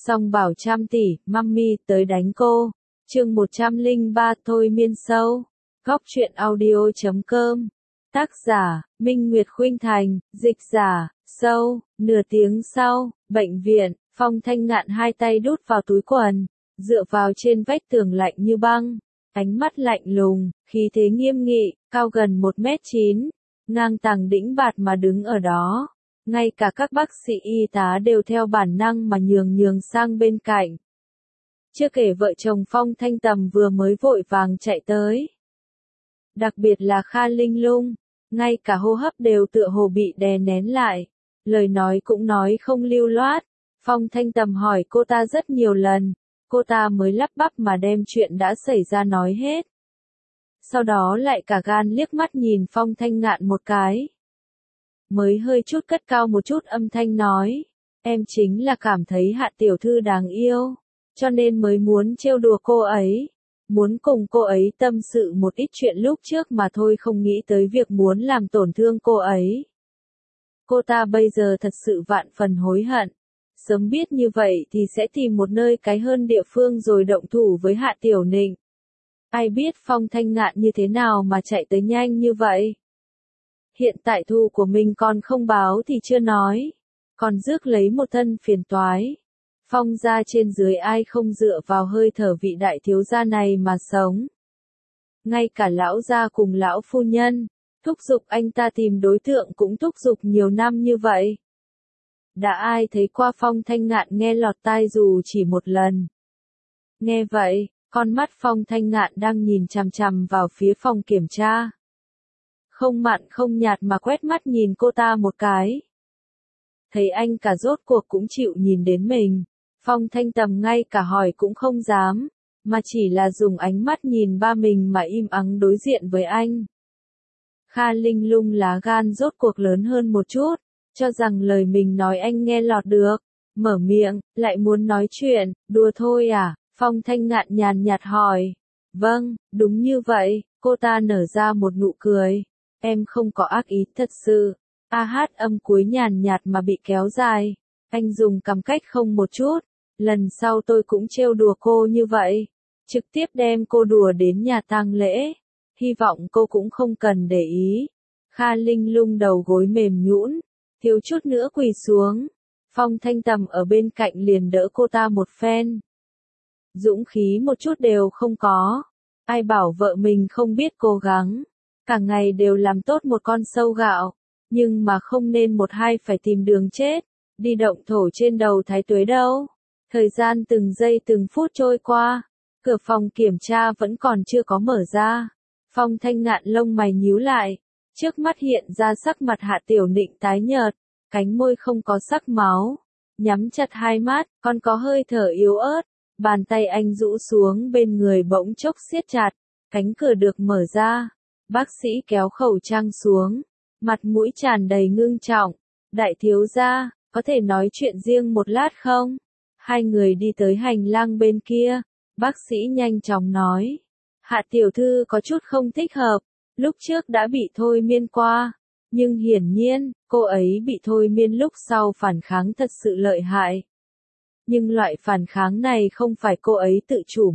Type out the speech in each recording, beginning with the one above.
Song bảo trăm tỷ, mummy tới đánh cô. Chương 103 thôi miên sâu. Góc truyện audio.com. Tác giả, Minh Nguyệt Khuynh Thành, dịch giả, sâu. Nửa tiếng sau, bệnh viện, Phong Thanh Ngạn hai tay đút vào túi quần, dựa vào trên vách tường lạnh như băng, ánh mắt lạnh lùng, khí thế nghiêm nghị, cao gần 1m9, ngang tàng đĩnh bạt mà đứng ở đó. Ngay cả các bác sĩ y tá đều theo bản năng mà nhường sang bên cạnh. Chưa kể vợ chồng Phong Thanh Tầm vừa mới vội vàng chạy tới. Đặc biệt là Kha Linh Lung, ngay cả hô hấp đều tựa hồ bị đè nén lại, lời nói cũng nói không lưu loát. Phong Thanh Tầm hỏi cô ta rất nhiều lần, cô ta mới lắp bắp mà đem chuyện đã xảy ra nói hết. Sau đó lại cả gan liếc mắt nhìn Phong Thanh Ngạn một cái. Mới hơi chút cất cao một chút âm thanh nói, em chính là cảm thấy Hạ tiểu thư đáng yêu, cho nên mới muốn trêu đùa cô ấy, muốn cùng cô ấy tâm sự một ít chuyện lúc trước mà thôi, không nghĩ tới việc muốn làm tổn thương cô ấy. Cô ta bây giờ thật sự vạn phần hối hận, sớm biết như vậy thì sẽ tìm một nơi cái hơn địa phương rồi động thủ với Hạ Tiểu Nịnh. Ai biết Phong Thanh Ngạn như thế nào mà chạy tới nhanh như vậy. Hiện tại thù của mình còn không báo thì chưa nói, còn rước lấy một thân phiền toái. Phong gia trên dưới ai không dựa vào hơi thở vị đại thiếu gia này mà sống. Ngay cả lão gia cùng lão phu nhân, thúc giục anh ta tìm đối tượng cũng thúc giục nhiều năm như vậy. Đã ai thấy qua Phong Thanh Ngạn nghe lọt tai dù chỉ một lần. Nghe vậy, con mắt Phong Thanh Ngạn đang nhìn chằm chằm vào phía phòng kiểm tra. Không mặn không nhạt mà quét mắt nhìn cô ta một cái. Thấy anh cả rốt cuộc cũng chịu nhìn đến mình, Phong Thanh Tầm ngay cả hỏi cũng không dám, mà chỉ là dùng ánh mắt nhìn ba mình mà im ắng đối diện với anh. Kha Linh Lung lá gan rốt cuộc lớn hơn một chút, cho rằng lời mình nói anh nghe lọt được, mở miệng, lại muốn nói chuyện, đùa thôi à, Phong Thanh Ngạn nhàn nhạt hỏi. Vâng, đúng như vậy, cô ta nở ra một nụ cười. Em không có ác ý thật sự. Âm cuối nhàn nhạt mà bị kéo dài. Anh dùng cằm cách không một chút. Lần sau tôi cũng trêu đùa cô như vậy. Trực tiếp đem cô đùa đến nhà tang lễ. Hy vọng cô cũng không cần để ý. Kha Linh Lung đầu gối mềm nhũn, thiếu chút nữa quỳ xuống. Phong Thanh Tầm ở bên cạnh liền đỡ cô ta một phen. Dũng khí một chút đều không có. Ai bảo vợ mình không biết cố gắng. Cả ngày đều làm tốt một con sâu gạo, nhưng mà không nên một hai phải tìm đường chết, đi động thổ trên đầu thái tuế đâu. Thời gian từng giây từng phút trôi qua, cửa phòng kiểm tra vẫn còn chưa có mở ra. Phong Thanh Ngạn lông mày nhíu lại, trước mắt hiện ra sắc mặt Hạ Tiểu Nịnh tái nhợt, cánh môi không có sắc máu, nhắm chặt hai mắt, còn có hơi thở yếu ớt, bàn tay anh rũ xuống bên người bỗng chốc siết chặt, cánh cửa được mở ra. Bác sĩ kéo khẩu trang xuống, mặt mũi tràn đầy ngưng trọng. Đại thiếu gia, có thể nói chuyện riêng một lát không? Hai người đi tới hành lang bên kia, bác sĩ nhanh chóng nói. Hạ tiểu thư có chút không thích hợp, lúc trước đã bị thôi miên qua, nhưng hiển nhiên, cô ấy bị thôi miên lúc sau phản kháng thật sự lợi hại. Nhưng loại phản kháng này không phải cô ấy tự chủ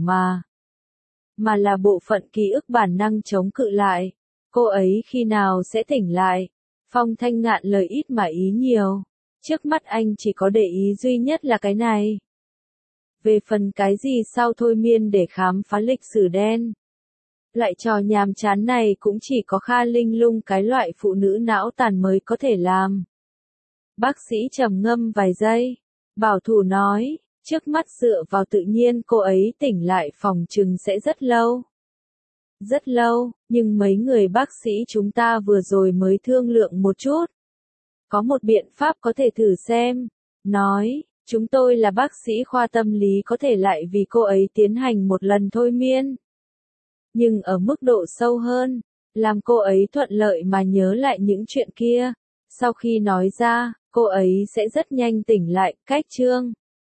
mà là bộ phận ký ức bản năng chống cự lại. Cô ấy khi nào sẽ tỉnh lại? Phong Thanh Ngạn lời ít mà ý nhiều. Trước mắt anh chỉ có để ý duy nhất là cái này. Về phần cái gì sau thôi miên để khám phá lịch sử đen. Loại trò nhàm chán này cũng chỉ có Kha Linh Lung cái loại phụ nữ não tàn mới có thể làm. Bác sĩ trầm ngâm vài giây. Bảo thủ nói. Trước mắt dựa vào tự nhiên cô ấy tỉnh lại phòng chừng sẽ rất lâu. Rất lâu, nhưng mấy người bác sĩ chúng ta vừa rồi mới thương lượng một chút. Có một biện pháp có thể thử xem. Nói, chúng tôi là bác sĩ khoa tâm lý có thể lại vì cô ấy tiến hành một lần thôi miên. Nhưng ở mức độ sâu hơn, làm cô ấy thuận lợi mà nhớ lại những chuyện kia. Sau khi nói ra, cô ấy sẽ rất nhanh tỉnh lại, cách chương.